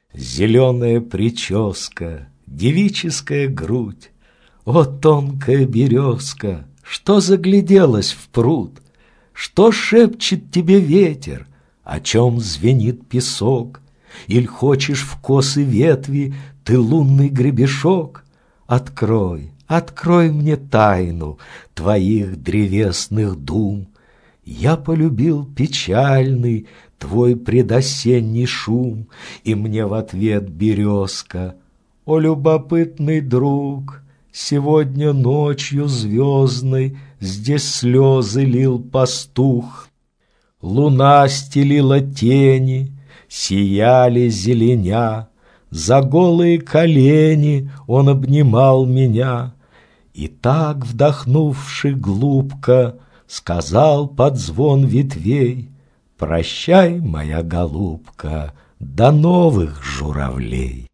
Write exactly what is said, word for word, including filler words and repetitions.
Зеленая прическа, девическая грудь. О, тонкая березка, что загляделась в пруд? Что шепчет тебе ветер, о чем звенит песок? Иль хочешь в косы ветви ты лунный гребешок? Открой, открой мне тайну твоих древесных дум. Я полюбил печальный твой предосенний шум, и мне в ответ березка: о, любопытный друг, сегодня ночью звездной здесь слезы лил пастух. Луна стелила тени, сияли зеленя, за голые колени он обнимал меня. И так, вдохнувши глубко, сказал под звон ветвей: прощай, моя голубка, до новых журавлей.